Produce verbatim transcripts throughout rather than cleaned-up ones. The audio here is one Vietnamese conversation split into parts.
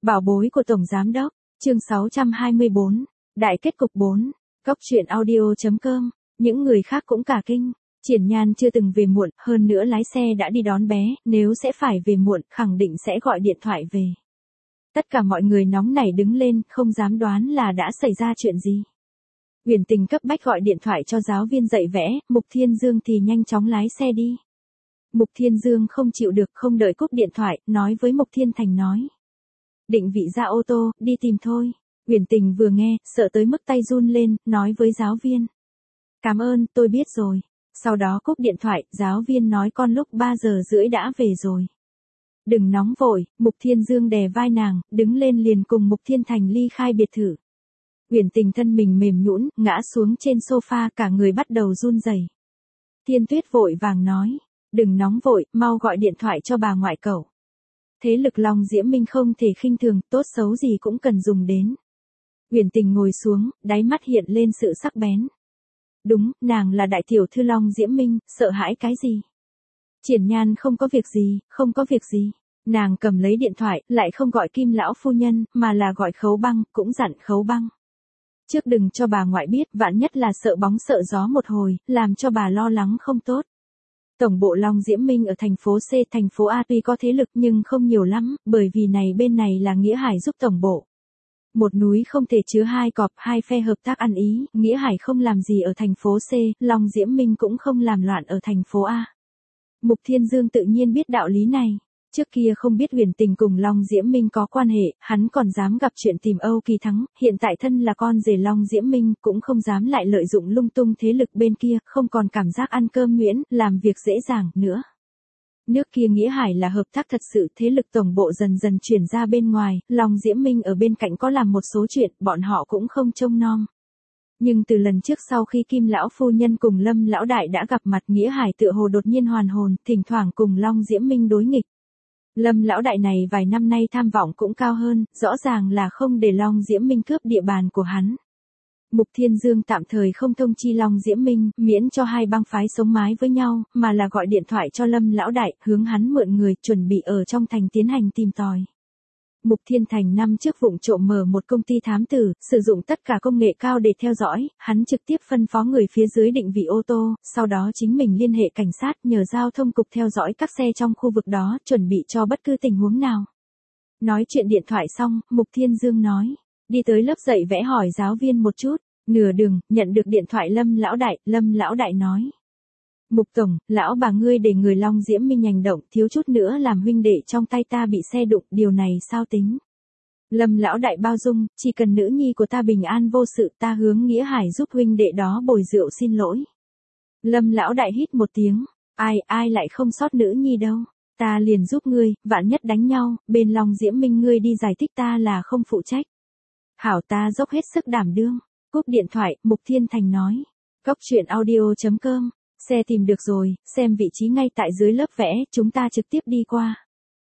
Bảo bối của Tổng Giám Đốc, chương sáu trăm hai mươi bốn, Đại kết cục bốn, Cóc truyện audio chấm com, những người khác cũng cả kinh. Triển Nhan chưa từng về muộn, hơn nữa lái xe đã đi đón bé, nếu sẽ phải về muộn, khẳng định sẽ gọi điện thoại về. Tất cả mọi người nóng nảy đứng lên, không dám đoán là đã xảy ra chuyện gì. Uyển Tình cấp bách gọi điện thoại cho giáo viên dạy vẽ, Mục Thiên Dương thì nhanh chóng lái xe đi. Mục Thiên Dương không chịu được, không đợi cúp điện thoại, nói với Mục Thiên Thành nói. Định vị ra ô tô, đi tìm thôi. Uyển Tình vừa nghe, sợ tới mức tay run lên, nói với giáo viên. Cảm ơn, tôi biết rồi. Sau đó cúp điện thoại, giáo viên nói con lúc ba giờ rưỡi đã về rồi. Đừng nóng vội, Mục Thiên Dương đè vai nàng, đứng lên liền cùng Mục Thiên Thành ly khai biệt thự. Uyển Tình thân mình mềm nhũn, ngã xuống trên sofa, cả người bắt đầu run rẩy. Thiên Tuyết vội vàng nói, đừng nóng vội, mau gọi điện thoại cho bà ngoại cậu. Thế lực Long Diễm Minh không thể khinh thường, tốt xấu gì cũng cần dùng đến. Uyển Tình ngồi xuống, đáy mắt hiện lên sự sắc bén. Đúng, nàng là đại tiểu thư Long Diễm Minh, sợ hãi cái gì? Triển Nhan không có việc gì, không có việc gì. Nàng cầm lấy điện thoại, lại không gọi Kim lão phu nhân, mà là gọi Khấu Băng, cũng dặn Khấu Băng. Trước đừng cho bà ngoại biết, vạn nhất là sợ bóng sợ gió một hồi, làm cho bà lo lắng không tốt. Tổng bộ Long Diễm Minh ở thành phố C, thành phố A tuy có thế lực nhưng không nhiều lắm, bởi vì này bên này là Nghĩa Hải giúp tổng bộ. Một núi không thể chứa hai cọp, hai phe hợp tác ăn ý, Nghĩa Hải không làm gì ở thành phố C, Long Diễm Minh cũng không làm loạn ở thành phố A. Mục Thiên Dương tự nhiên biết đạo lý này. Trước kia không biết Uyển Tình cùng Long Diễm Minh có quan hệ, hắn còn dám gặp chuyện tìm Âu Kỳ Thắng, hiện tại thân là con rể Long Diễm Minh, cũng không dám lại lợi dụng lung tung thế lực bên kia, không còn cảm giác ăn cơm nhuyễn, làm việc dễ dàng nữa. Nước kia Nghĩa Hải là hợp tác thật sự, thế lực tổng bộ dần dần chuyển ra bên ngoài, Long Diễm Minh ở bên cạnh có làm một số chuyện, bọn họ cũng không trông nom. Nhưng từ lần trước sau khi Kim lão phu nhân cùng Lâm lão đại đã gặp mặt, Nghĩa Hải tựa hồ đột nhiên hoàn hồn, thỉnh thoảng cùng Long Diễm Minh đối nghịch. Lâm lão đại này vài năm nay tham vọng cũng cao hơn, rõ ràng là không để Long Diễm Minh cướp địa bàn của hắn. Mục Thiên Dương tạm thời không thông chi Long Diễm Minh, miễn cho hai bang phái sống mái với nhau, mà là gọi điện thoại cho Lâm lão đại, hướng hắn mượn người, chuẩn bị ở trong thành tiến hành tìm tòi. Mục Thiên Thành năm trước vụng trộm mở một công ty thám tử, sử dụng tất cả công nghệ cao để theo dõi, hắn trực tiếp phân phó người phía dưới định vị ô tô, sau đó chính mình liên hệ cảnh sát, nhờ giao thông cục theo dõi các xe trong khu vực đó, chuẩn bị cho bất cứ tình huống nào. Nói chuyện điện thoại xong, Mục Thiên Dương nói, đi tới lớp dạy vẽ hỏi giáo viên một chút, nửa đường, nhận được điện thoại Lâm lão đại, Lâm lão đại nói. Mục tổng, lão bà ngươi để người Long Diễm Minh hành động, thiếu chút nữa làm huynh đệ trong tay ta bị xe đụng, điều này sao tính? Lâm lão đại bao dung, chỉ cần nữ nhi của ta bình an vô sự, ta hướng Nghĩa Hải giúp huynh đệ đó bồi rượu xin lỗi. Lâm lão đại hít một tiếng, ai, ai lại không sót nữ nhi đâu, ta liền giúp ngươi, vạn nhất đánh nhau, bên Long Diễm Minh ngươi đi giải thích ta là không phụ trách. Hảo, ta dốc hết sức đảm đương. Cúp điện thoại, Mục Thiên Thành nói. Cóc truyện audio chấm com, xe tìm được rồi, xem vị trí ngay tại dưới lớp vẽ, chúng ta trực tiếp đi qua.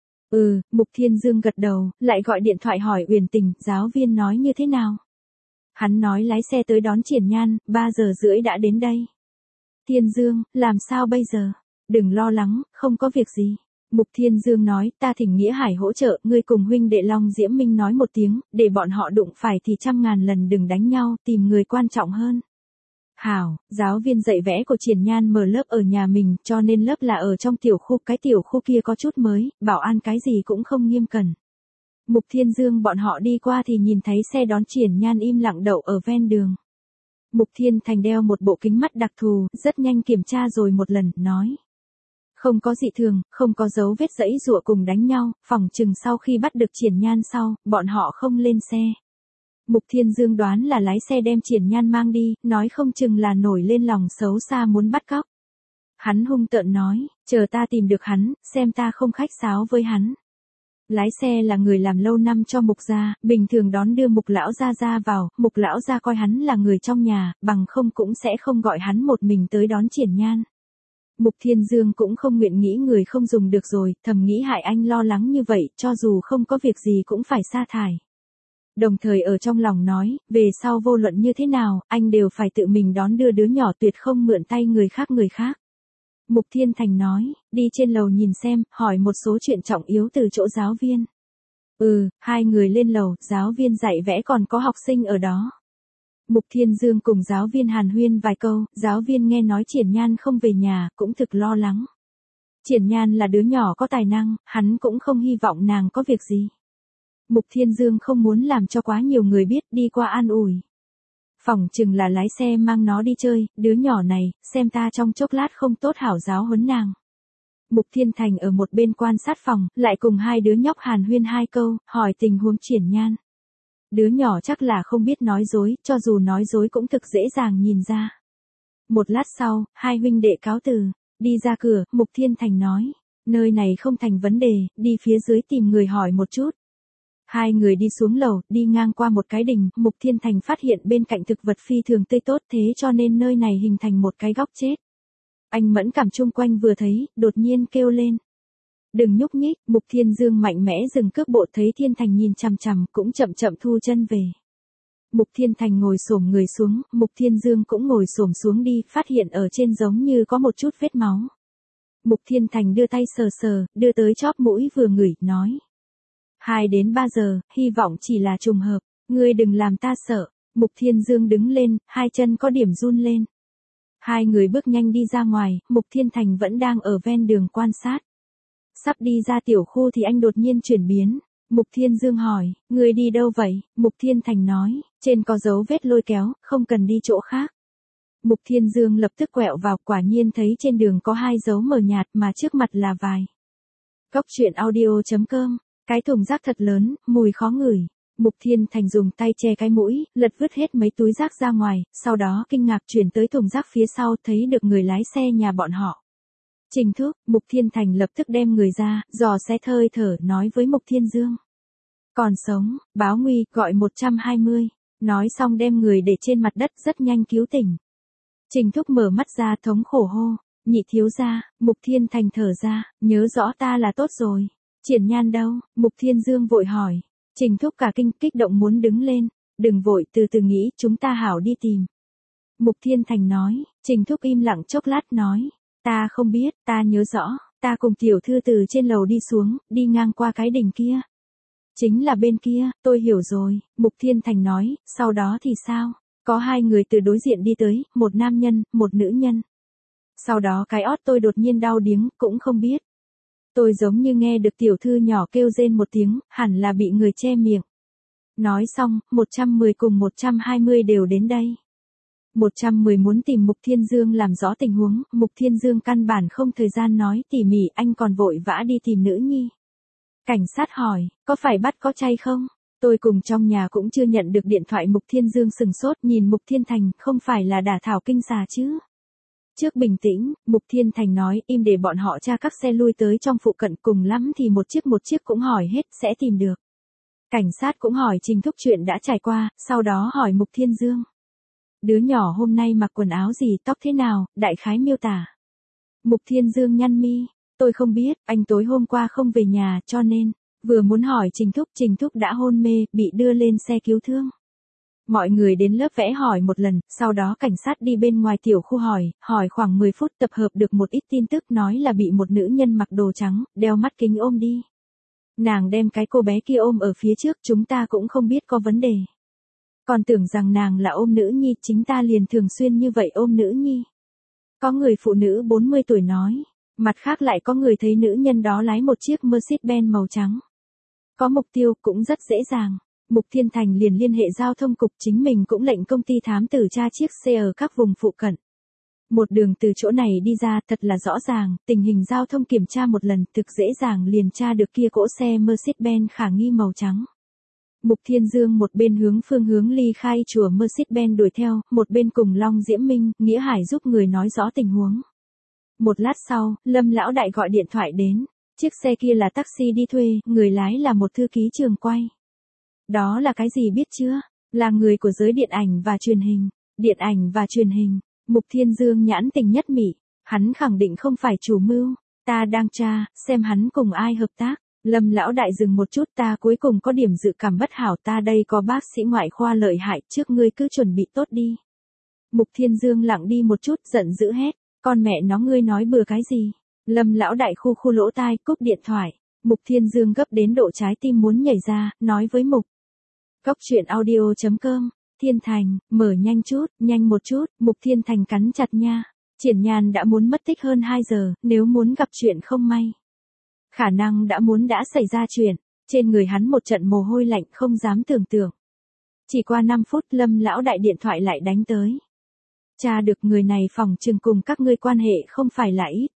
Ừ, Mục Thiên Dương gật đầu, lại gọi điện thoại hỏi Uyển Tình, giáo viên nói như thế nào? Hắn nói lái xe tới đón Triển Nhan, ba giờ rưỡi đã đến đây. Thiên Dương, làm sao bây giờ? Đừng lo lắng, không có việc gì. Mục Thiên Dương nói, ta thỉnh Nghĩa Hải hỗ trợ, ngươi cùng huynh đệ Long Diễm Minh nói một tiếng, để bọn họ đụng phải thì trăm ngàn lần đừng đánh nhau, tìm người quan trọng hơn. Hảo, giáo viên dạy vẽ của Triển Nhan mở lớp ở nhà mình, cho nên lớp là ở trong tiểu khu, cái tiểu khu kia có chút mới, bảo an cái gì cũng không nghiêm cẩn. Mục Thiên Dương bọn họ đi qua thì nhìn thấy xe đón Triển Nhan im lặng đậu ở ven đường. Mục Thiên Thành đeo một bộ kính mắt đặc thù, rất nhanh kiểm tra rồi một lần, nói. Không có dị thường, không có dấu vết giãy giụa cùng đánh nhau, phỏng chừng sau khi bắt được Triển Nhan sau, bọn họ không lên xe. Mục Thiên Dương đoán là lái xe đem Triển Nhan mang đi, nói không chừng là nổi lên lòng xấu xa muốn bắt cóc. Hắn hung tợn nói, chờ ta tìm được hắn, xem ta không khách sáo với hắn. Lái xe là người làm lâu năm cho Mục gia, bình thường đón đưa Mục lão gia ra vào, Mục lão gia coi hắn là người trong nhà, bằng không cũng sẽ không gọi hắn một mình tới đón Triển Nhan. Mục Thiên Dương cũng không nguyện nghĩ người không dùng được rồi, thầm nghĩ hại anh lo lắng như vậy, cho dù không có việc gì cũng phải sa thải. Đồng thời ở trong lòng nói, về sau vô luận như thế nào, anh đều phải tự mình đón đưa đứa nhỏ, tuyệt không mượn tay người khác người khác. Mục Thiên Thành nói, đi trên lầu nhìn xem, hỏi một số chuyện trọng yếu từ chỗ giáo viên. Ừ, hai người lên lầu, giáo viên dạy vẽ còn có học sinh ở đó. Mục Thiên Dương cùng giáo viên hàn huyên vài câu, giáo viên nghe nói Triển Nhan không về nhà, cũng thực lo lắng. Triển Nhan là đứa nhỏ có tài năng, hắn cũng không hy vọng nàng có việc gì. Mục Thiên Dương không muốn làm cho quá nhiều người biết, đi qua an ủi. Phỏng chừng là lái xe mang nó đi chơi, đứa nhỏ này, xem ta trong chốc lát không tốt hảo giáo huấn nàng. Mục Thiên Thành ở một bên quan sát phòng, lại cùng hai đứa nhóc hàn huyên hai câu, hỏi tình huống Triển Nhan. Đứa nhỏ chắc là không biết nói dối, cho dù nói dối cũng thực dễ dàng nhìn ra. Một lát sau, hai huynh đệ cáo từ, đi ra cửa, Mục Thiên Thành nói, nơi này không thành vấn đề, đi phía dưới tìm người hỏi một chút. Hai người đi xuống lầu, đi ngang qua một cái đình, Mục Thiên Thành phát hiện bên cạnh thực vật phi thường tươi tốt, thế cho nên nơi này hình thành một cái góc chết. Anh mẫn cảm chung quanh vừa thấy, đột nhiên kêu lên. Đừng nhúc nhích, Mục Thiên Dương mạnh mẽ dừng cước bộ, thấy Thiên Thành nhìn chằm chằm, cũng chậm chậm thu chân về. Mục Thiên Thành ngồi xổm người xuống, Mục Thiên Dương cũng ngồi xổm xuống đi, phát hiện ở trên giống như có một chút vết máu. Mục Thiên Thành đưa tay sờ sờ, đưa tới chóp mũi vừa ngửi, nói. Hai đến ba giờ, hy vọng chỉ là trùng hợp, ngươi đừng làm ta sợ. Mục Thiên Dương đứng lên, hai chân có điểm run lên. Hai người bước nhanh đi ra ngoài, Mục Thiên Thành vẫn đang ở ven đường quan sát. Sắp đi ra tiểu khu thì anh đột nhiên chuyển biến. Mục Thiên Dương hỏi, người đi đâu vậy? Mục Thiên Thành nói, trên có dấu vết lôi kéo, không cần đi chỗ khác. Mục Thiên Dương lập tức quẹo vào, quả nhiên thấy trên đường có hai dấu mờ nhạt mà trước mặt là vài. Cốc truyện audio chấm com, cái thùng rác thật lớn, mùi khó ngửi. Mục Thiên Thành dùng tay che cái mũi, lật vứt hết mấy túi rác ra ngoài, sau đó kinh ngạc chuyển tới thùng rác phía sau, thấy được người lái xe nhà bọn họ. Trình Thúc, Mục Thiên Thành lập tức đem người ra, dò xét hơi thở, nói với Mục Thiên Dương. Còn sống, báo nguy, gọi một trăm hai mươi. Nói xong đem người để trên mặt đất, rất nhanh cứu tỉnh. Trình Thúc mở mắt ra, thống khổ hô. Nhị thiếu gia. Mục Thiên Thành thở ra, nhớ rõ ta là tốt rồi. Triển Nhan đâu? Mục Thiên Dương vội hỏi. Trình Thúc cả kinh, kích động muốn đứng lên. Đừng vội, từ từ nghĩ, chúng ta hảo đi tìm. Mục Thiên Thành nói. Trình Thúc im lặng chốc lát nói. Ta không biết, ta nhớ rõ, ta cùng tiểu thư từ trên lầu đi xuống, đi ngang qua cái đỉnh kia. Chính là bên kia, tôi hiểu rồi, Mục Thiên Thành nói, sau đó thì sao? Có hai người từ đối diện đi tới, một nam nhân, một nữ nhân. Sau đó cái ót tôi đột nhiên đau điếng, cũng không biết. Tôi giống như nghe được tiểu thư nhỏ kêu rên một tiếng, hẳn là bị người che miệng. Nói xong, một trăm mười cùng một trăm hai mươi đều đến đây. một trăm mười muốn tìm Mục Thiên Dương làm rõ tình huống, Mục Thiên Dương căn bản không thời gian nói tỉ mỉ, anh còn vội vã đi tìm nữ nhi. Cảnh sát hỏi, có phải bắt có chay không? Tôi cùng trong nhà cũng chưa nhận được điện thoại. Mục Thiên Dương sừng sốt nhìn Mục Thiên Thành, không phải là đả thảo kinh xà chứ? Trước bình tĩnh, Mục Thiên Thành nói, im để bọn họ tra các xe lui tới trong phụ cận, cùng lắm thì một chiếc một chiếc cũng hỏi hết, sẽ tìm được. Cảnh sát cũng hỏi Trình Thúc chuyện đã trải qua, sau đó hỏi Mục Thiên Dương. Đứa nhỏ hôm nay mặc quần áo gì, tóc thế nào, đại khái miêu tả. Mục Thiên Dương nhăn mi, tôi không biết, anh tối hôm qua không về nhà, cho nên, vừa muốn hỏi Trình Thúc, Trình Thúc đã hôn mê, bị đưa lên xe cứu thương. Mọi người đến lớp vẽ hỏi một lần, sau đó cảnh sát đi bên ngoài tiểu khu hỏi, hỏi khoảng mười phút tập hợp được một ít tin tức, nói là bị một nữ nhân mặc đồ trắng, đeo mắt kính ôm đi. Nàng đem cái cô bé kia ôm ở phía trước, chúng ta cũng không biết có vấn đề. Còn tưởng rằng nàng là ôm nữ nhi, chính ta liền thường xuyên như vậy ôm nữ nhi. Có người phụ nữ bốn mươi tuổi nói, mặt khác lại có người thấy nữ nhân đó lái một chiếc Mercedes-Benz màu trắng. Có mục tiêu cũng rất dễ dàng. Mục Thiên Thành liền liên hệ giao thông cục, chính mình cũng lệnh công ty thám tử tra chiếc xe ở các vùng phụ cận. Một đường từ chỗ này đi ra thật là rõ ràng, tình hình giao thông kiểm tra một lần thực dễ dàng liền tra được kia cỗ xe Mercedes-Benz khả nghi màu trắng. Mục Thiên Dương một bên hướng phương hướng ly khai chùa Mercedes-Benz đuổi theo, một bên cùng Long Diễm Minh, Nghĩa Hải giúp người nói rõ tình huống. Một lát sau, Lâm Lão Đại gọi điện thoại đến, chiếc xe kia là taxi đi thuê, người lái là một thư ký trường quay. Đó là cái gì biết chưa? Là người của giới điện ảnh và truyền hình. Điện ảnh và truyền hình. Mục Thiên Dương nhãn tình nhất mị, hắn khẳng định không phải chủ mưu, ta đang tra, xem hắn cùng ai hợp tác. Lâm Lão Đại dừng một chút, ta cuối cùng có điểm dự cảm bất hảo, ta đây có bác sĩ ngoại khoa lợi hại, trước ngươi cứ chuẩn bị tốt đi. Mục Thiên Dương lặng đi một chút, giận dữ hét, con mẹ nó ngươi nói bừa cái gì? Lâm Lão Đại khu khu lỗ tai, cúp điện thoại. Mục Thiên Dương gấp đến độ trái tim muốn nhảy ra, nói với Mục. Cốc truyện audio chấm com, Thiên Thành, mở nhanh chút, nhanh một chút, Mục Thiên Thành cắn chặt nha. Triển Nhan đã muốn mất tích hơn hai giờ, nếu muốn gặp chuyện không may. Khả năng đã muốn đã xảy ra chuyện, trên người hắn một trận mồ hôi lạnh không dám tưởng tượng. Chỉ qua năm phút Lâm lão đại điện thoại lại đánh tới. Cha được người này phòng trừng cùng các ngươi quan hệ không phải là ít.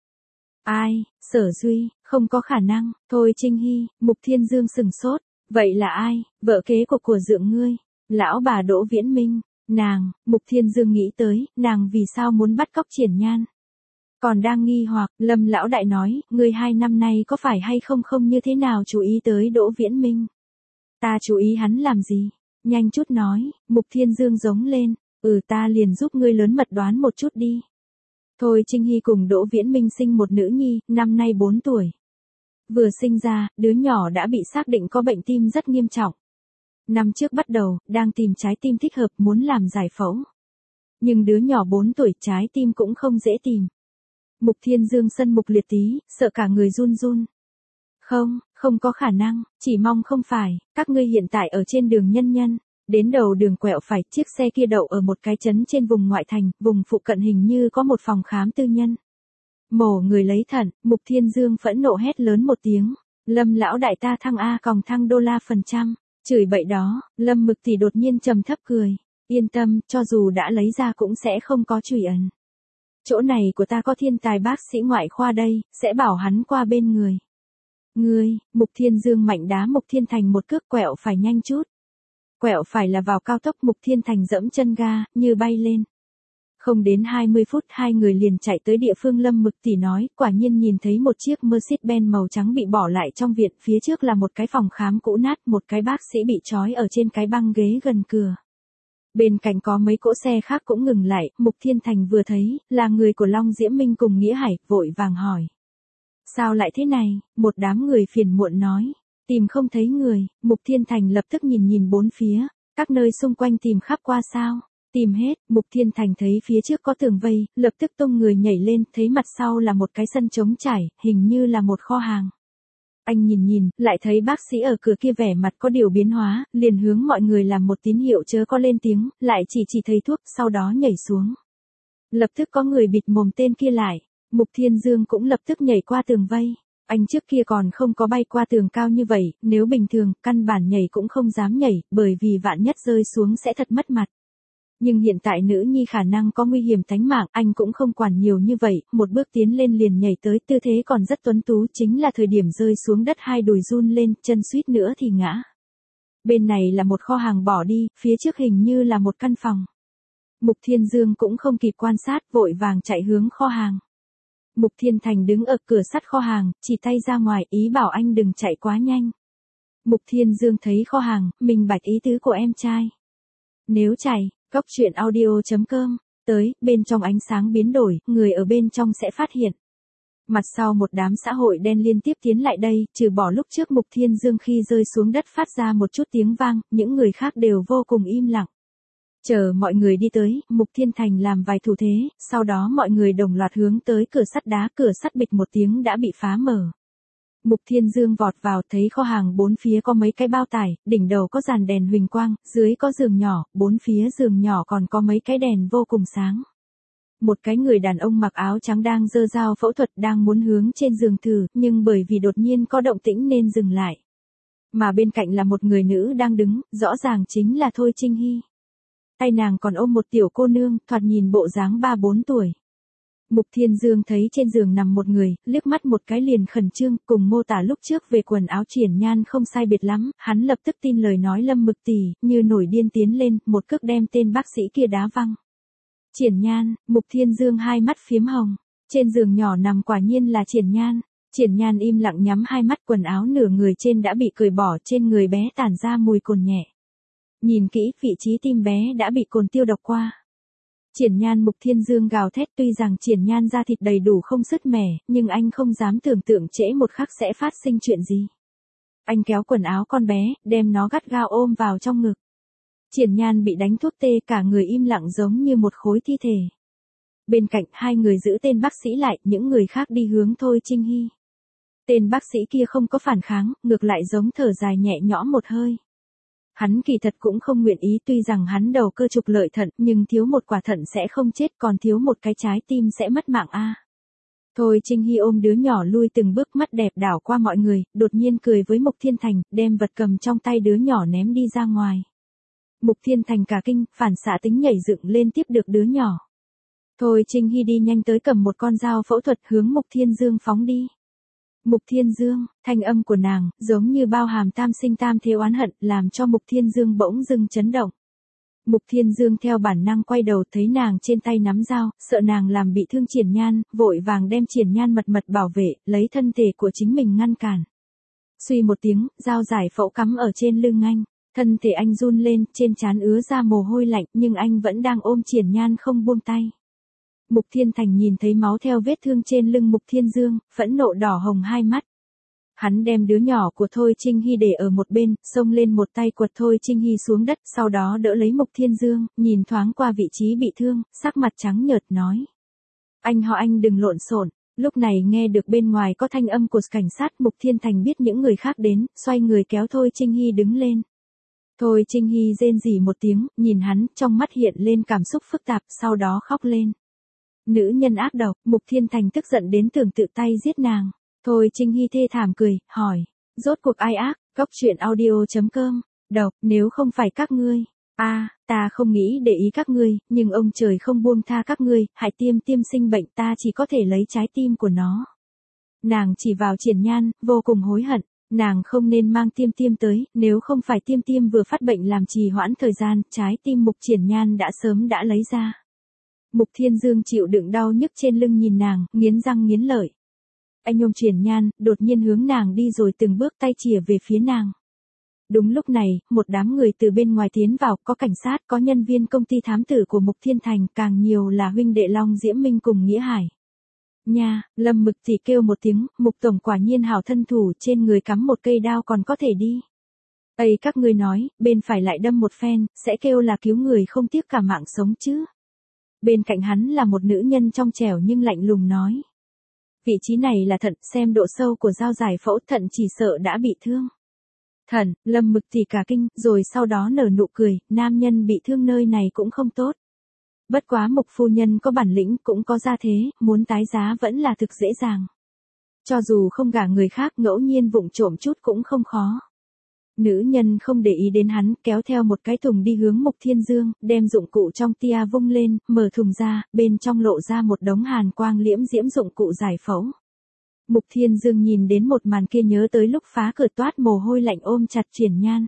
Ai, Sở Duy, không có khả năng, thôi Trinh Hy, Mục Thiên Dương sừng sốt, vậy là ai, vợ kế của của dượng ngươi, lão bà Đỗ Viễn Minh, nàng, Mục Thiên Dương nghĩ tới, nàng vì sao muốn bắt cóc Triển Nhan. Còn đang nghi hoặc, Lâm lão đại nói, ngươi hai năm nay có phải hay không không như thế nào chú ý tới Đỗ Viễn Minh. Ta chú ý hắn làm gì, nhanh chút nói, Mục Thiên Dương giống lên, ừ ta liền giúp ngươi lớn mật đoán một chút đi. Thôi Trinh Hy cùng Đỗ Viễn Minh sinh một nữ nhi, năm nay bốn tuổi. Vừa sinh ra, đứa nhỏ đã bị xác định có bệnh tim rất nghiêm trọng. Năm trước bắt đầu, đang tìm trái tim thích hợp muốn làm giải phẫu. Nhưng đứa nhỏ bốn tuổi trái tim cũng không dễ tìm. Mục Thiên Dương sân mục liệt tí, sợ cả người run run. Không, không có khả năng, chỉ mong không phải, các ngươi hiện tại ở trên đường Nhân Nhân. Đến đầu đường quẹo phải, chiếc xe kia đậu ở một cái trấn trên vùng ngoại thành, vùng phụ cận hình như có một phòng khám tư nhân. Mổ người lấy thận, Mục Thiên Dương phẫn nộ hét lớn một tiếng. Lâm lão đại ta thăng A còng thăng đô la phần trăm. Chửi bậy đó, Lâm Mực thì đột nhiên trầm thấp cười. Yên tâm, cho dù đã lấy ra cũng sẽ không có chùy ấn. Chỗ này của ta có thiên tài bác sĩ ngoại khoa đây, sẽ bảo hắn qua bên người. Ngươi, Mục Thiên Dương mạnh đá Mục Thiên Thành một cước quẹo phải nhanh chút. Quẹo phải là vào cao tốc Mục Thiên Thành dẫm chân ga, như bay lên. Không đến hai mươi phút hai người liền chạy tới địa phương Lâm Mực Tỷ nói, quả nhiên nhìn thấy một chiếc Mercedes-Benz màu trắng bị bỏ lại trong viện, phía trước là một cái phòng khám cũ nát, một cái bác sĩ bị trói ở trên cái băng ghế gần cửa. Bên cạnh có mấy cỗ xe khác cũng ngừng lại, Mục Thiên Thành vừa thấy, là người của Long Diễm Minh cùng Nghĩa Hải, vội vàng hỏi. Sao lại thế này, một đám người phiền muộn nói. Tìm không thấy người, Mục Thiên Thành lập tức nhìn nhìn bốn phía, các nơi xung quanh tìm khắp qua sao, tìm hết, Mục Thiên Thành thấy phía trước có tường vây, lập tức tung người nhảy lên, thấy mặt sau là một cái sân trống trải, hình như là một kho hàng. Anh nhìn nhìn, lại thấy bác sĩ ở cửa kia vẻ mặt có điều biến hóa, liền hướng mọi người làm một tín hiệu chớ có lên tiếng, lại chỉ chỉ thấy thuốc, sau đó nhảy xuống. Lập tức có người bịt mồm tên kia lại, Mục Thiên Dương cũng lập tức nhảy qua tường vây. Anh trước kia còn không có bay qua tường cao như vậy, nếu bình thường, căn bản nhảy cũng không dám nhảy, bởi vì vạn nhất rơi xuống sẽ thật mất mặt. Nhưng hiện tại nữ nhi khả năng có nguy hiểm tánh mạng, anh cũng không quản nhiều như vậy, một bước tiến lên liền nhảy tới, tư thế còn rất tuấn tú, chính là thời điểm rơi xuống đất hai đùi run lên, chân suýt nữa thì ngã. Bên này là một kho hàng bỏ đi, phía trước hình như là một căn phòng. Mục Thiên Dương cũng không kịp quan sát, vội vàng chạy hướng kho hàng. Mục Thiên Thành đứng ở cửa sắt kho hàng, chỉ tay ra ngoài, ý bảo anh đừng chạy quá nhanh. Mục Thiên Dương thấy kho hàng, minh bạch ý tứ của em trai. Nếu chạy, cốc truyện audio chấm com, tới, bên trong ánh sáng biến đổi, người ở bên trong sẽ phát hiện. Mặt sau một đám xã hội đen liên tiếp tiến lại đây, trừ bỏ lúc trước Mục Thiên Dương khi rơi xuống đất phát ra một chút tiếng vang, những người khác đều vô cùng im lặng. Chờ mọi người đi tới, Mục Thiên Thành làm vài thủ thế, sau đó mọi người đồng loạt hướng tới cửa sắt đá, cửa sắt bịch một tiếng đã bị phá mở. Mục Thiên Dương vọt vào, thấy kho hàng bốn phía có mấy cái bao tải, đỉnh đầu có dàn đèn huỳnh quang, dưới có giường nhỏ, bốn phía giường nhỏ còn có mấy cái đèn vô cùng sáng. Một cái người đàn ông mặc áo trắng đang giơ dao phẫu thuật đang muốn hướng trên giường thử, nhưng bởi vì đột nhiên có động tĩnh nên dừng lại. Mà bên cạnh là một người nữ đang đứng, rõ ràng chính là Thôi Trinh Hy. Tay nàng còn ôm một tiểu cô nương, thoạt nhìn bộ dáng ba bốn tuổi. Mục Thiên Dương thấy trên giường nằm một người, liếc mắt một cái liền khẩn trương, cùng mô tả lúc trước về quần áo Triển Nhan không sai biệt lắm, hắn lập tức tin lời nói Lâm Mực Tỷ, như nổi điên tiến lên, một cước đem tên bác sĩ kia đá văng. Triển Nhan, Mục Thiên Dương hai mắt phiếm hồng, trên giường nhỏ nằm quả nhiên là Triển Nhan. Triển Nhan im lặng nhắm hai mắt, quần áo nửa người trên đã bị cởi bỏ, trên người bé tản ra mùi cồn nhẹ. Nhìn kỹ, vị trí tim bé đã bị cồn tiêu độc qua. Triển Nhan Mục Thiên Dương gào thét, tuy rằng Triển Nhan da thịt đầy đủ không sứt mẻ, nhưng anh không dám tưởng tượng trễ một khắc sẽ phát sinh chuyện gì. Anh kéo quần áo con bé, đem nó gắt gao ôm vào trong ngực. Triển Nhan bị đánh thuốc tê, cả người im lặng giống như một khối thi thể. Bên cạnh hai người giữ tên bác sĩ lại, những người khác đi hướng Thôi Trinh Hy. Tên bác sĩ kia không có phản kháng, ngược lại giống thở dài nhẹ nhõm một hơi. Hắn kỳ thật cũng không nguyện ý, tuy rằng hắn đầu cơ trục lợi thận, nhưng thiếu một quả thận sẽ không chết, còn thiếu một cái trái tim sẽ mất mạng a. Thôi Trinh Hy ôm đứa nhỏ lui từng bước, mắt đẹp đảo qua mọi người, đột nhiên cười với Mục Thiên Thành, đem vật cầm trong tay đứa nhỏ ném đi ra ngoài. Mục Thiên Thành cả kinh, phản xạ tính nhảy dựng lên tiếp được đứa nhỏ. Thôi Trinh Hy đi nhanh tới cầm một con dao phẫu thuật hướng Mục Thiên Dương phóng đi. Mục Thiên Dương, thanh âm của nàng, giống như bao hàm tam sinh tam thế oán hận, làm cho Mục Thiên Dương bỗng dưng chấn động. Mục Thiên Dương theo bản năng quay đầu, thấy nàng trên tay nắm dao, sợ nàng làm bị thương Triển Nhan, vội vàng đem Triển Nhan mật mật bảo vệ, lấy thân thể của chính mình ngăn cản. Suy một tiếng, dao giải phẫu cắm ở trên lưng anh, thân thể anh run lên, trên trán ứa ra mồ hôi lạnh, nhưng anh vẫn đang ôm Triển Nhan không buông tay. Mục Thiên Thành nhìn thấy máu theo vết thương trên lưng Mục Thiên Dương, phẫn nộ đỏ hồng hai mắt. Hắn đem đứa nhỏ của Thôi Trinh Hy để ở một bên, xông lên một tay quật Thôi Trinh Hy xuống đất, sau đó đỡ lấy Mục Thiên Dương, nhìn thoáng qua vị trí bị thương, sắc mặt trắng nhợt nói. Anh họ anh đừng lộn xộn. Lúc này nghe được bên ngoài có thanh âm của cảnh sát, Mục Thiên Thành biết những người khác đến, xoay người kéo Thôi Trinh Hy đứng lên. Thôi Trinh Hy rên rỉ một tiếng, nhìn hắn, trong mắt hiện lên cảm xúc phức tạp, sau đó khóc lên. Nữ nhân ác độc, Mục Thiên Thành tức giận đến tưởng tự tay giết nàng. Thôi Trinh Hy thê thảm cười, hỏi, rốt cuộc ai ác? Góc truyện audio chấm com, độc, nếu không phải các ngươi. A, à, ta không nghĩ để ý các ngươi, nhưng ông trời không buông tha các ngươi, hại Tiêm Tiêm sinh bệnh, ta chỉ có thể lấy trái tim của nó. Nàng chỉ vào Triển Nhan, vô cùng hối hận, nàng không nên mang Tiêm Tiêm tới, nếu không phải Tiêm Tiêm vừa phát bệnh làm trì hoãn thời gian, trái tim Mục Triển Nhan đã sớm đã lấy ra. Mục Thiên Dương chịu đựng đau nhức trên lưng nhìn nàng, nghiến răng nghiến lợi. Anh ôm Triển Nhan, đột nhiên hướng nàng đi rồi từng bước tay chìa về phía nàng. Đúng lúc này, một đám người từ bên ngoài tiến vào, có cảnh sát, có nhân viên công ty thám tử của Mục Thiên Thành, càng nhiều là huynh đệ Long Diễm Minh cùng Nghĩa Hải. Nha, Lâm Mực thì kêu một tiếng, Mục tổng quả nhiên hảo thân thủ, trên người cắm một cây đao còn có thể đi. Ây các ngươi nói, bên phải lại đâm một phen, sẽ kêu là cứu người không tiếc cả mạng sống chứ. Bên cạnh hắn là một nữ nhân trong trẻo nhưng lạnh lùng nói. Vị trí này là thận, xem độ sâu của dao giải phẫu, thận chỉ sợ đã bị thương. Thận, Lâm Mực thì cả kinh, rồi sau đó nở nụ cười, nam nhân bị thương nơi này cũng không tốt. Bất quá Mục phu nhân có bản lĩnh, cũng có gia thế, muốn tái giá vẫn là thực dễ dàng. Cho dù không gả người khác, ngẫu nhiên vụng trộm chút cũng không khó. Nữ nhân không để ý đến hắn, kéo theo một cái thùng đi hướng Mục Thiên Dương, đem dụng cụ trong tia vung lên, mở thùng ra, bên trong lộ ra một đống hàn quang liễm diễm dụng cụ giải phẫu. Mục Thiên Dương nhìn đến một màn kia nhớ tới lúc phá cửa toát mồ hôi lạnh ôm chặt Triển Nhan.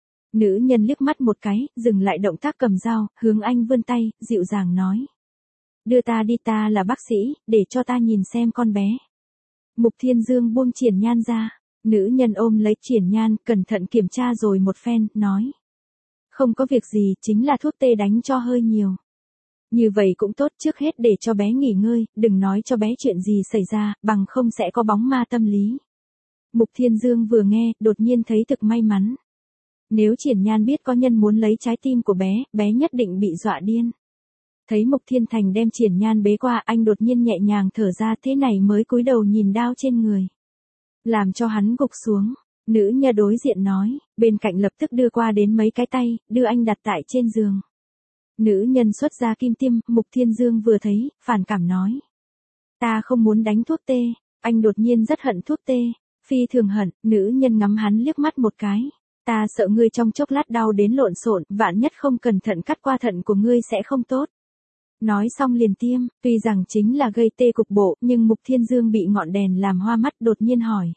Nữ nhân liếc mắt một cái, dừng lại động tác cầm dao, hướng anh vươn tay, dịu dàng nói. Đưa ta đi, ta là bác sĩ, để cho ta nhìn xem con bé. Mục Thiên Dương buông Triển Nhan ra. Nữ nhân ôm lấy Triển Nhan, cẩn thận kiểm tra rồi một phen, nói. Không có việc gì, chính là thuốc tê đánh cho hơi nhiều. Như vậy cũng tốt, trước hết để cho bé nghỉ ngơi, đừng nói cho bé chuyện gì xảy ra, bằng không sẽ có bóng ma tâm lý. Mục Thiên Dương vừa nghe, đột nhiên thấy thực may mắn. Nếu Triển Nhan biết có nhân muốn lấy trái tim của bé, bé nhất định bị dọa điên. Thấy Mục Thiên Thành đem Triển Nhan bế qua, anh đột nhiên nhẹ nhàng thở ra, thế này mới cúi đầu nhìn đao trên người. Làm cho hắn gục xuống, nữ nhân đối diện nói, bên cạnh lập tức đưa qua đến mấy cái tay, đưa anh đặt tại trên giường. Nữ nhân xuất ra kim tiêm, Mục Thiên Dương vừa thấy, phản cảm nói. Ta không muốn đánh thuốc tê, anh đột nhiên rất hận thuốc tê, phi thường hận, nữ nhân ngắm hắn liếc mắt một cái. Ta sợ ngươi trong chốc lát đau đến lộn xộn, vạn nhất không cẩn thận cắt qua thận của ngươi sẽ không tốt. Nói xong liền tiêm, tuy rằng chính là gây tê cục bộ, nhưng Mục Thiên Dương bị ngọn đèn làm hoa mắt, đột nhiên hỏi.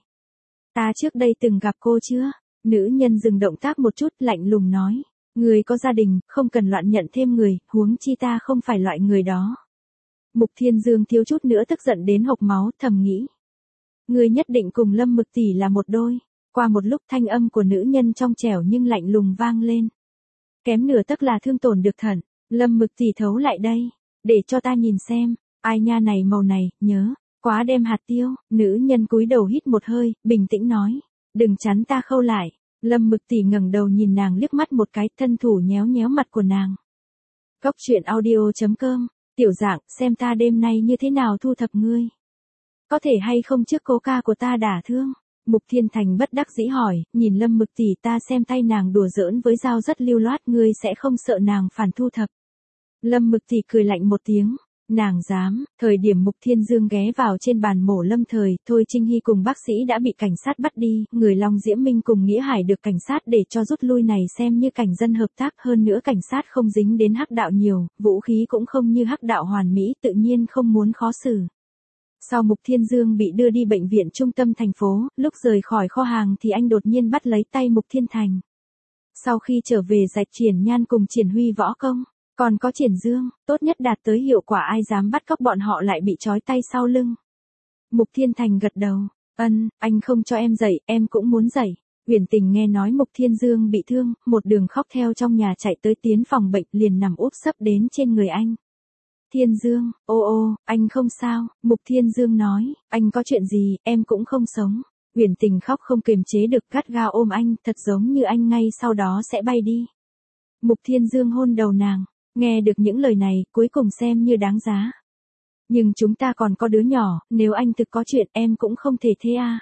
Ta trước đây từng gặp cô chưa? Nữ nhân dừng động tác một chút, lạnh lùng nói. Người có gia đình, không cần loạn nhận thêm người, huống chi ta không phải loại người đó. Mục Thiên Dương thiếu chút nữa tức giận đến hộc máu, thầm nghĩ. Người nhất định cùng Lâm Mực tỷ là một đôi. Qua một lúc thanh âm của nữ nhân trong trẻo nhưng lạnh lùng vang lên. Kém nửa tấc là thương tổn được thận. Lâm Mực tỷ thấu lại đây, để cho ta nhìn xem, ai nha này màu này, nhớ, quá đem hạt tiêu, nữ nhân cúi đầu hít một hơi, bình tĩnh nói, đừng chắn ta khâu lại. Lâm Mực tỷ ngẩng đầu nhìn nàng liếc mắt một cái, thân thủ nhéo nhéo mặt của nàng. Góc truyện audio chấm com, tiểu dạng, xem ta đêm nay như thế nào thu thập ngươi. có thể hay không trước cố ca của ta đả thương? Mục Thiên Thành bất đắc dĩ hỏi, nhìn Lâm Mực tỷ, ta xem tay nàng đùa giỡn với dao rất lưu loát, ngươi sẽ không sợ nàng phản thu thập. Lâm Mực tỷ cười lạnh một tiếng, nàng dám. Thời điểm Mục Thiên Dương ghé vào trên bàn mổ lâm thời, Thôi Trinh Hy cùng bác sĩ đã bị cảnh sát bắt đi, người Long Diễm Minh cùng Nghĩa Hải được cảnh sát để cho rút lui, này xem như cảnh dân hợp tác, hơn nữa cảnh sát không dính đến hắc đạo nhiều, vũ khí cũng không như hắc đạo hoàn mỹ, tự nhiên không muốn khó xử. Sau Mục Thiên Dương bị đưa đi bệnh viện trung tâm thành phố, lúc rời khỏi kho hàng thì anh đột nhiên bắt lấy tay Mục Thiên Thành. Sau khi trở về dạy Triển Nhan cùng Triển Huy võ công, còn có Triển Dương, tốt nhất đạt tới hiệu quả, ai dám bắt cóc bọn họ lại bị trói tay sau lưng. Mục Thiên Thành gật đầu, ân, anh không cho em dạy, em cũng muốn dạy. Uyển Tình nghe nói Mục Thiên Dương bị thương, một đường khóc theo trong nhà chạy tới tiến phòng bệnh, liền nằm úp sấp đến trên người anh. Thiên Dương, ô ô, anh không sao, Mục Thiên Dương nói, anh có chuyện gì, em cũng không sống. Uyển Tình khóc không kiềm chế được, gắt gao ôm anh, thật giống như anh ngay sau đó sẽ bay đi. Mục Thiên Dương hôn đầu nàng, nghe được những lời này, cuối cùng xem như đáng giá. Nhưng chúng ta còn có đứa nhỏ, nếu anh thực có chuyện em cũng không thể thế à.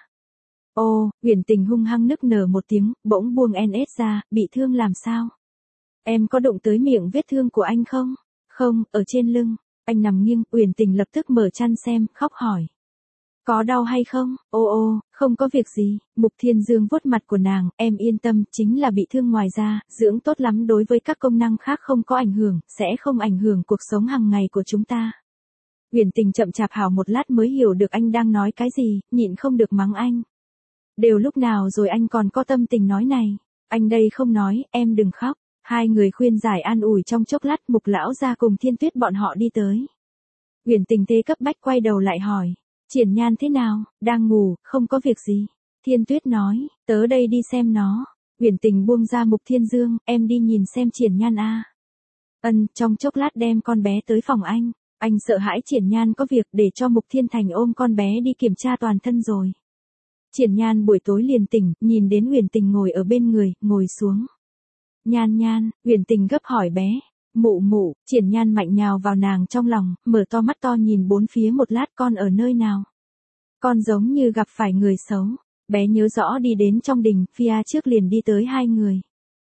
Ô, Uyển Tình hung hăng nức nở một tiếng, bỗng buông en ét ra, bị thương làm sao? Em có đụng tới miệng vết thương của anh không? Không, ở trên lưng. Anh nằm nghiêng, Uyển Tình lập tức mở chăn xem, khóc hỏi. Có đau hay không? Ô ô, không có việc gì. Mục Thiên Dương vuốt mặt của nàng, em yên tâm, chính là bị thương ngoài da, dưỡng tốt lắm, đối với các công năng khác không có ảnh hưởng, sẽ không ảnh hưởng cuộc sống hàng ngày của chúng ta. Uyển Tình chậm chạp hào một lát mới hiểu được anh đang nói cái gì, nhịn không được mắng anh. Đều lúc nào rồi anh còn có tâm tình nói này? Anh đây không nói, em đừng khóc. Hai người khuyên giải an ủi trong chốc lát, Mục lão gia cùng Thiên Tuyết bọn họ đi tới. Uyển Tình thế cấp bách quay đầu lại hỏi, Triển Nhan thế nào, đang ngủ, không có việc gì. Thiên Tuyết nói, tớ đây đi xem nó. Uyển Tình buông ra Mục Thiên Dương, em đi nhìn xem Triển Nhan a. Ân, trong chốc lát đem con bé tới phòng anh. Anh sợ hãi Triển Nhan có việc, để cho Mục Thiên Thành ôm con bé đi kiểm tra toàn thân rồi. Triển Nhan buổi tối liền tỉnh, nhìn đến Uyển Tình ngồi ở bên người, ngồi xuống. Nhan Nhan, Uyển Tình gấp hỏi bé. Mụ mụ, Triển Nhan mạnh nhào vào nàng trong lòng, mở to mắt to nhìn bốn phía một lát, con ở nơi nào? Con giống như gặp phải người xấu. Bé nhớ rõ đi đến trong đình, phía trước liền đi tới hai người.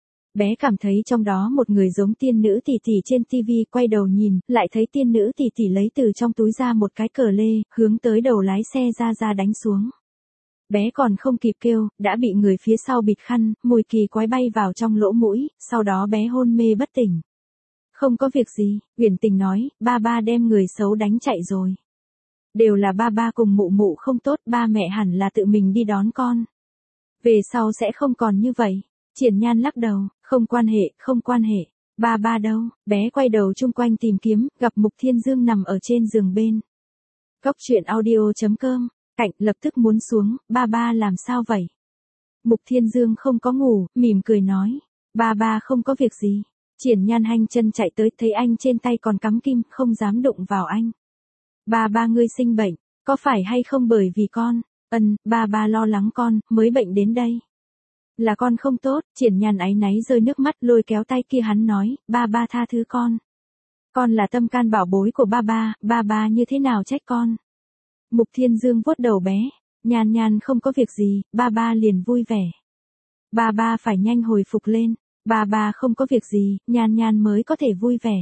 Bé cảm thấy trong đó một người giống tiên nữ tỷ tỷ trên tivi, quay đầu nhìn, lại thấy tiên nữ tỷ tỷ lấy từ trong túi ra một cái cờ lê, hướng tới đầu lái xe ra ra đánh xuống. Bé còn không kịp kêu, đã bị người phía sau bịt khăn, mùi kỳ quái bay vào trong lỗ mũi, sau đó bé hôn mê bất tỉnh. Không có việc gì, Uyển Tình nói, ba ba đem người xấu đánh chạy rồi. Đều là ba ba cùng mụ mụ không tốt, ba mẹ hẳn là tự mình đi đón con. Về sau sẽ không còn như vậy. Triển Nhan lắc đầu, không quan hệ, không quan hệ. Ba ba đâu? Bé quay đầu chung quanh tìm kiếm, gặp Mục Thiên Dương nằm ở trên giường bên. Góc truyện audio chấm com, Cạnh lập tức muốn xuống, ba ba làm sao vậy? Mục Thiên Dương không có ngủ, mỉm cười nói, ba ba không có việc gì. Triển Nhan hanh chân chạy tới, thấy anh trên tay còn cắm kim, không dám đụng vào anh. Ba ba ngươi sinh bệnh, có phải hay không bởi vì con? Ân, ba ba lo lắng con, mới bệnh đến đây. Là con không tốt, Triển Nhan áy náy rơi nước mắt, lôi kéo tay kia hắn nói, ba ba tha thứ con. Con là tâm can bảo bối của ba ba, ba ba như thế nào trách con? Mục Thiên Dương vuốt đầu bé, Nhan Nhan không có việc gì, ba ba liền vui vẻ. Ba ba phải nhanh hồi phục lên, ba ba không có việc gì, Nhan Nhan mới có thể vui vẻ.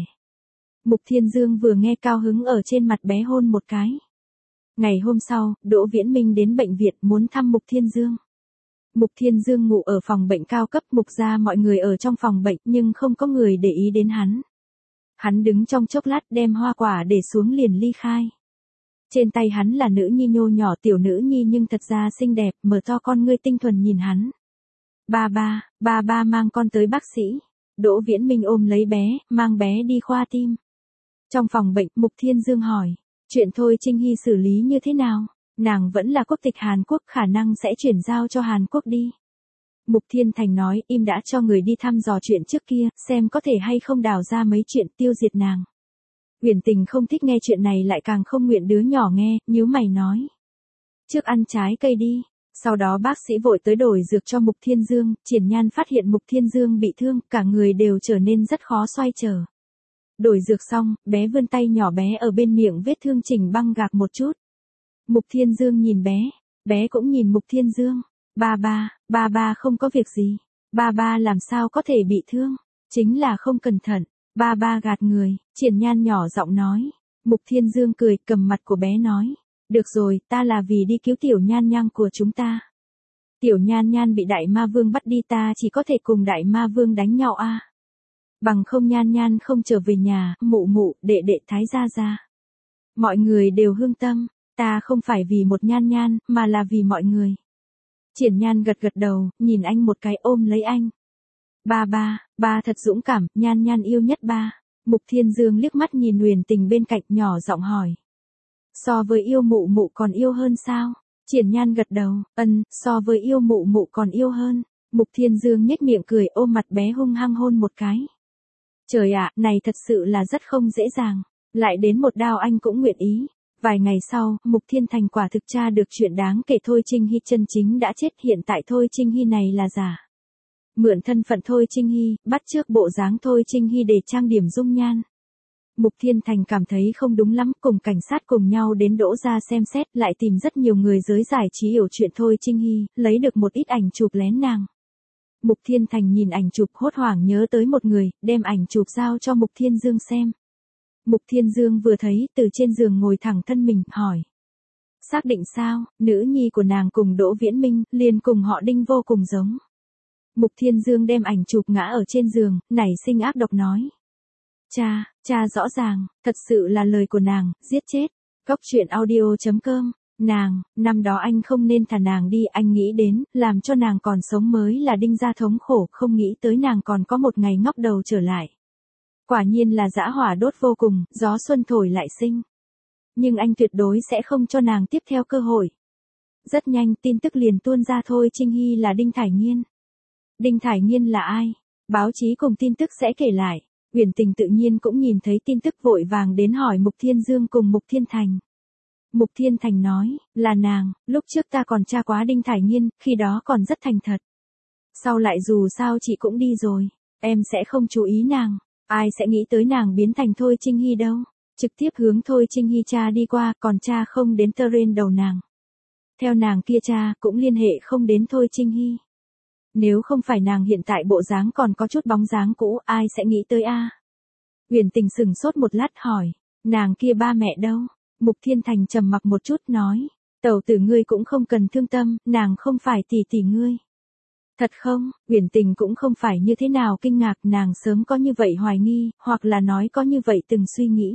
Mục Thiên Dương vừa nghe cao hứng ở trên mặt bé hôn một cái. Ngày hôm sau, Đỗ Viễn Minh đến bệnh viện muốn thăm Mục Thiên Dương. Mục Thiên Dương ngủ ở phòng bệnh cao cấp, Mục gia mọi người ở trong phòng bệnh nhưng không có người để ý đến hắn. Hắn đứng trong chốc lát đem hoa quả để xuống liền ly khai. Trên tay hắn là nữ nhi nhô nhỏ, tiểu nữ nhi nhưng thật ra xinh đẹp, mở to con ngươi tinh thuần nhìn hắn. Ba ba, ba ba mang con tới bác sĩ. Đỗ Viễn Minh ôm lấy bé, mang bé đi khoa tim. Trong phòng bệnh, Mục Thiên Dương hỏi, chuyện Thôi Trinh Hy xử lý như thế nào? Nàng vẫn là quốc tịch Hàn Quốc, khả năng sẽ chuyển giao cho Hàn Quốc đi. Mục Thiên Thành nói, im đã, cho người đi thăm dò chuyện trước kia, xem có thể hay không đào ra mấy chuyện tiêu diệt nàng. Uyển Tình không thích nghe chuyện này, lại càng không nguyện đứa nhỏ nghe, nhíu mày nói. Trước ăn trái cây đi. Sau đó bác sĩ vội tới đổi dược cho Mục Thiên Dương, Triển Nhan phát hiện Mục Thiên Dương bị thương, cả người đều trở nên rất khó xoay trở. Đổi dược xong, bé vươn tay nhỏ bé ở bên miệng vết thương chỉnh băng gạc một chút. Mục Thiên Dương nhìn bé, bé cũng nhìn Mục Thiên Dương. Ba ba, ba ba không có việc gì. Ba ba làm sao có thể bị thương. Chính là không cẩn thận. Ba ba gạt người, Triển Nhan nhỏ giọng nói. Mục Thiên Dương cười, cầm mặt của bé nói. Được rồi, ta là vì đi cứu Tiểu Nhan Nhan của chúng ta. Tiểu Nhan Nhan bị Đại Ma Vương bắt đi, ta chỉ có thể cùng Đại Ma Vương đánh nhau a. À. Bằng không Nhan Nhan không trở về nhà, mụ mụ, đệ đệ Thái gia gia. Mọi người đều hương tâm, ta không phải vì một Nhan Nhan, mà là vì mọi người. Triển Nhan gật gật đầu, nhìn anh một cái, ôm lấy anh. Ba ba, ba thật dũng cảm, Nhan Nhan yêu nhất ba. Mục Thiên Dương liếc mắt nhìn Huyền Tình bên cạnh, nhỏ giọng hỏi. So với yêu mụ mụ còn yêu hơn sao? Triển Nhan gật đầu, ân, so với yêu mụ mụ còn yêu hơn. Mục Thiên Dương nhếch miệng cười, ôm mặt bé hung hăng hôn một cái. Trời ạ, này thật sự là rất không dễ dàng. Lại đến một đao anh cũng nguyện ý. Vài ngày sau, Mục Thiên Thành quả thực tra được chuyện đáng kể, Thôi Trinh Hy chân chính đã chết, hiện tại Thôi Trinh Hy này là giả. Mượn thân phận Thôi Trinh Hy, bắt chước bộ dáng Thôi Trinh Hy để trang điểm dung nhan. Mục Thiên Thành cảm thấy không đúng lắm, cùng cảnh sát cùng nhau đến Đỗ gia xem xét, lại tìm rất nhiều người giới giải trí hiểu chuyện Thôi Trinh Hy, lấy được một ít ảnh chụp lén nàng. Mục Thiên Thành nhìn ảnh chụp, hốt hoảng nhớ tới một người, đem ảnh chụp giao cho Mục Thiên Dương xem. Mục Thiên Dương vừa thấy, từ trên giường ngồi thẳng thân mình, hỏi. Xác định sao, nữ nhi của nàng cùng Đỗ Viễn Minh, liền cùng họ Đinh vô cùng giống. Mục Thiên Dương đem ảnh chụp ngã ở trên giường, nảy sinh ác độc nói. Cha, cha rõ ràng, thật sự là lời của nàng, giết chết. Cóc truyện audio chấm com, nàng, năm đó anh không nên thả nàng đi, anh nghĩ đến, làm cho nàng còn sống mới là Đinh gia thống khổ, không nghĩ tới nàng còn có một ngày ngóc đầu trở lại. Quả nhiên là dã hỏa đốt vô cùng, gió xuân thổi lại sinh. Nhưng anh tuyệt đối sẽ không cho nàng tiếp theo cơ hội. Rất nhanh, tin tức liền tuôn ra, Thôi Trinh Hy là Đinh Thải Nghiên. Đinh Thải Nghiên là ai? Báo chí cùng tin tức sẽ kể lại. Huyền Tình tự nhiên cũng nhìn thấy tin tức, vội vàng đến hỏi Mục Thiên Dương cùng Mục Thiên Thành. Mục Thiên Thành nói, là nàng, lúc trước ta còn tra quá Đinh Thải Nghiên, khi đó còn rất thành thật. Sau lại dù sao chị cũng đi rồi, em sẽ không chú ý nàng, ai sẽ nghĩ tới nàng biến thành Thôi Trinh Hy đâu, trực tiếp hướng Thôi Trinh Hy cha đi qua, còn cha không đến tơ rên đầu nàng. Theo nàng kia cha, cũng liên hệ không đến Thôi Trinh Hy. Nếu không phải nàng hiện tại bộ dáng còn có chút bóng dáng cũ, ai sẽ nghĩ tới a? À? Huyền Tình sừng sốt một lát hỏi, nàng kia ba mẹ đâu? Mục Thiên Thành trầm mặc một chút nói, tẩu tử ngươi cũng không cần thương tâm, nàng không phải tỷ tỷ ngươi. Thật không? Huyền Tình cũng không phải như thế nào kinh ngạc, nàng sớm có như vậy hoài nghi, hoặc là nói có như vậy từng suy nghĩ.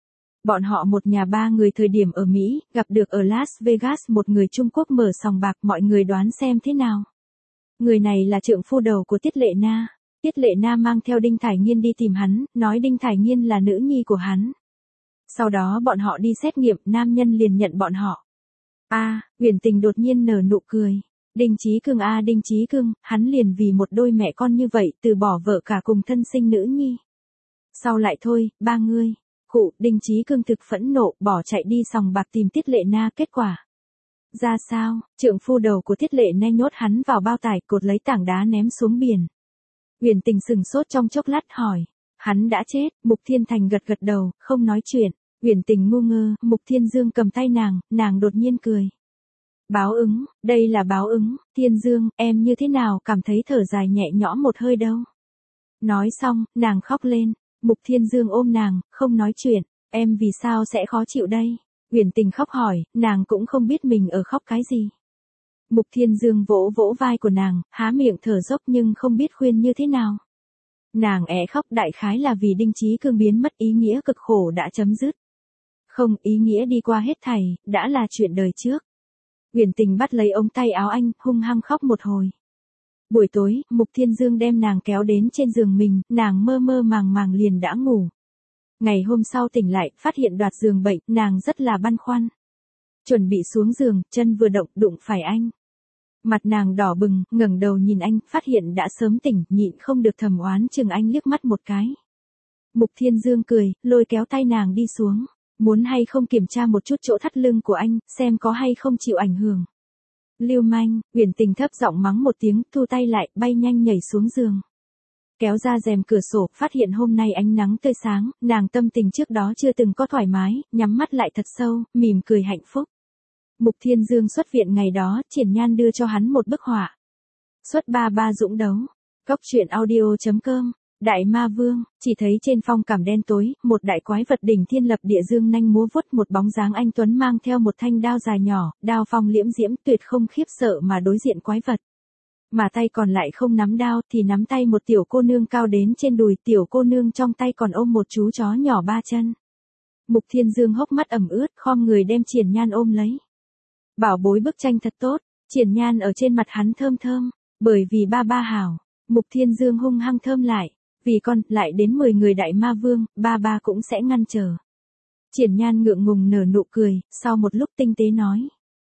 Bọn họ một nhà ba người thời điểm ở Mỹ, gặp được ở Las Vegas một người Trung Quốc mở sòng bạc, mọi người đoán xem thế nào. Người này là trượng phu đầu của Tiết Lệ Na. Tiết Lệ Na mang theo Đinh Thải Nghiên đi tìm hắn, nói Đinh Thải Nghiên là nữ nhi của hắn. Sau đó bọn họ đi xét nghiệm, nam nhân liền nhận bọn họ. A, à, Huyền Tình đột nhiên nở nụ cười. Đinh Chí Cương a à, Đinh Chí Cương, hắn liền vì một đôi mẹ con như vậy, từ bỏ vợ cả cùng thân sinh nữ nhi. Sau lại thôi, ba ngươi. Khụ, Đinh Chí Cương thực phẫn nộ, bỏ chạy đi sòng bạc tìm Tiết Lệ Na, kết quả. Ra sao, trượng phu đầu của Tiết Lệ Na nhốt hắn vào bao tải, cột lấy tảng đá ném xuống biển. Huyền Tình sừng sốt trong chốc lát hỏi, hắn đã chết? Mục Thiên Thành gật gật đầu, không nói chuyện. Huyền Tình ngu ngơ, Mục Thiên Dương cầm tay nàng, nàng đột nhiên cười. Báo ứng, đây là báo ứng, Thiên Dương, em như thế nào cảm thấy thở dài nhẹ nhõm một hơi đâu. Nói xong, nàng khóc lên, Mục Thiên Dương ôm nàng, không nói chuyện, em vì sao sẽ khó chịu đây? Huyền Tình khóc hỏi, nàng cũng không biết mình ở khóc cái gì. Mục Thiên Dương vỗ vỗ vai của nàng, há miệng thở dốc nhưng không biết khuyên như thế nào. Nàng é khóc đại khái là vì Đinh Chí Cương biến mất, ý nghĩa cực khổ đã chấm dứt. Không, ý nghĩa đi qua hết thảy, đã là chuyện đời trước. Huyền Tình bắt lấy ống tay áo anh, hung hăng khóc một hồi. Buổi tối, Mục Thiên Dương đem nàng kéo đến trên giường mình, nàng mơ mơ màng màng liền đã ngủ. Ngày hôm sau tỉnh lại, phát hiện đoạt giường bệnh, nàng rất là băn khoăn. Chuẩn bị xuống giường, chân vừa động, đụng phải anh. Mặt nàng đỏ bừng, ngẩng đầu nhìn anh, phát hiện đã sớm tỉnh, nhịn không được thầm oán chừng anh liếc mắt một cái. Mục Thiên Dương cười, lôi kéo tay nàng đi xuống. Muốn hay không kiểm tra một chút chỗ thắt lưng của anh, xem có hay không chịu ảnh hưởng. Lưu manh, Huyền Tình thấp giọng mắng một tiếng, thu tay lại, bay nhanh nhảy xuống giường. Kéo ra rèm cửa sổ, phát hiện hôm nay ánh nắng tươi sáng, nàng tâm tình trước đó chưa từng có thoải mái, nhắm mắt lại thật sâu, mỉm cười hạnh phúc. Mục Thiên Dương xuất viện ngày đó, Triển Nhan đưa cho hắn một bức họa. Xuất ba ba dũng đấu. Cốc truyện audio.com. Đại Ma Vương, chỉ thấy trên phong cảm đen tối, một đại quái vật đỉnh thiên lập địa dương nanh múa vuốt, một bóng dáng anh tuấn mang theo một thanh đao dài nhỏ, đao phong liễm diễm tuyệt không khiếp sợ mà đối diện quái vật. Mà tay còn lại không nắm đao thì nắm tay một tiểu cô nương cao đến trên đùi, tiểu cô nương trong tay còn ôm một chú chó nhỏ ba chân. Mục Thiên Dương hốc mắt ẩm ướt, khom người đem Triển Nhan ôm lấy. Bảo bối bức tranh thật tốt, Triển Nhan ở trên mặt hắn thơm thơm, bởi vì ba ba hảo. Mục Thiên Dương hung hăng thơm lại, vì con lại đến mười người đại ma vương, ba ba cũng sẽ ngăn trở. Triển Nhan ngượng ngùng nở nụ cười, sau một lúc tinh tế nói.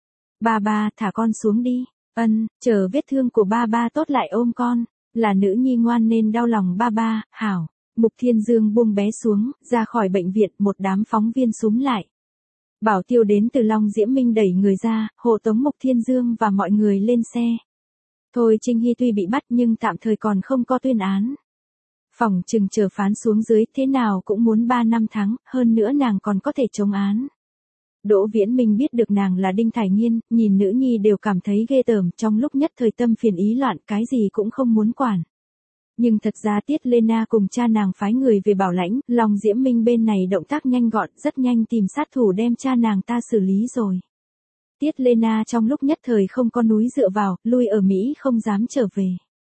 Ba ba thả con xuống đi, ân, chờ vết thương của ba ba tốt lại ôm con, là nữ nhi ngoan nên đau lòng ba ba, hảo. Mục Thiên Dương buông bé xuống, ra khỏi bệnh viện, một đám phóng viên súm lại. Bảo tiêu đến từ Long Diễm Minh đẩy người ra, hộ tống Mục Thiên Dương và mọi người lên xe. Thôi Trinh Hy tuy bị bắt nhưng tạm thời còn không có tuyên án. Phòng trừng chờ phán xuống dưới thế nào cũng muốn ba năm tháng, hơn nữa nàng còn có thể chống án. Đỗ Viễn Minh biết được nàng là Đinh Thải Nghiên, nhìn nữ nhi đều cảm thấy ghê tởm, trong lúc nhất thời tâm phiền ý loạn, cái gì cũng không muốn quản. Nhưng thật ra Tiết Lena cùng cha nàng phái người về bảo lãnh, Long Diễm Minh bên này động tác nhanh gọn, rất nhanh tìm sát thủ đem cha nàng ta xử lý rồi. Tiết Lena trong lúc nhất thời không có núi dựa vào, lui ở Mỹ không dám trở về.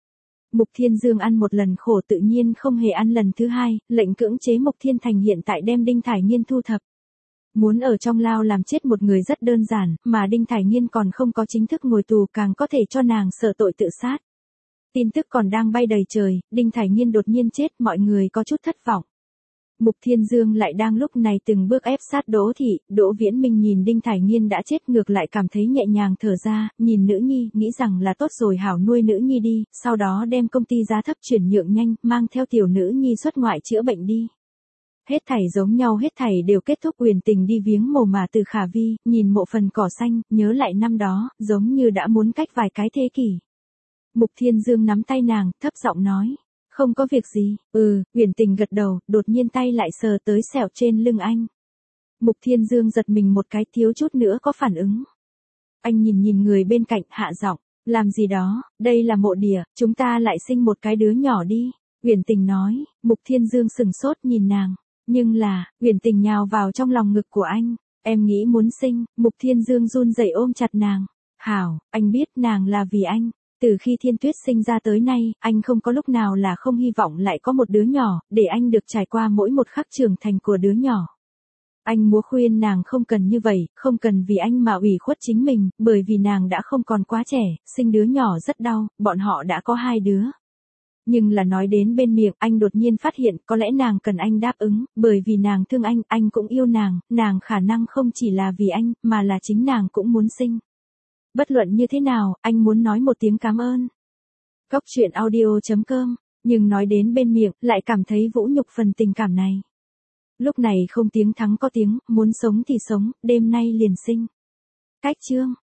Mục Thiên Dương ăn một lần khổ tự nhiên không hề ăn lần thứ hai, lệnh cưỡng chế Mục Thiên Thành hiện tại đem Đinh Thải Nghiên thu thập. Muốn ở trong lao làm chết một người rất đơn giản, mà Đinh Thải Nghiên còn không có chính thức ngồi tù càng có thể cho nàng sợ tội tự sát. Tin tức còn đang bay đầy trời, Đinh Thải Nghiên đột nhiên chết, mọi người có chút thất vọng. Mục Thiên Dương lại đang lúc này từng bước ép sát Đỗ Thị, Đỗ Viễn Minh nhìn Đinh Thải Nghiên đã chết ngược lại cảm thấy nhẹ nhàng thở ra, nhìn nữ nhi, nghĩ rằng là tốt rồi hảo nuôi nữ nhi đi, sau đó đem công ty giá thấp chuyển nhượng nhanh, mang theo tiểu nữ nhi xuất ngoại chữa bệnh đi. Hết thảy giống nhau, hết thảy đều kết thúc, Uyển Tình đi viếng mồ mả Từ Khả Vi, nhìn mộ phần cỏ xanh, nhớ lại năm đó, giống như đã muốn cách vài cái thế kỷ. Mục Thiên Dương nắm tay nàng, thấp giọng nói. Không có việc gì, ừ, Uyển Tình gật đầu, đột nhiên tay lại sờ tới sẹo trên lưng anh. Mục Thiên Dương giật mình một cái, thiếu chút nữa có phản ứng. Anh nhìn nhìn người bên cạnh, hạ giọng, làm gì đó, đây là mộ địa, chúng ta lại sinh một cái đứa nhỏ đi. Uyển Tình nói. Mục Thiên Dương sừng sốt nhìn nàng, nhưng là, Uyển Tình nhào vào trong lòng ngực của anh, em nghĩ muốn sinh. Mục Thiên Dương run rẩy ôm chặt nàng. Hảo, anh biết nàng là vì anh. Từ khi Thiên Tuyết sinh ra tới nay, anh không có lúc nào là không hy vọng lại có một đứa nhỏ, để anh được trải qua mỗi một khắc trưởng thành của đứa nhỏ. Anh muốn khuyên nàng không cần như vậy, không cần vì anh mà ủy khuất chính mình, bởi vì nàng đã không còn quá trẻ, sinh đứa nhỏ rất đau, bọn họ đã có hai đứa. Nhưng là nói đến bên miệng, anh đột nhiên phát hiện có lẽ nàng cần anh đáp ứng, bởi vì nàng thương anh, anh cũng yêu nàng, nàng khả năng không chỉ là vì anh, mà là chính nàng cũng muốn sinh. Bất luận như thế nào, anh muốn nói một tiếng cảm ơn. Cốc truyện audio.com, nhưng nói đến bên miệng, lại cảm thấy vũ nhục phần tình cảm này. Lúc này không tiếng thắng có tiếng, muốn sống thì sống, đêm nay liền sinh. Cách chương.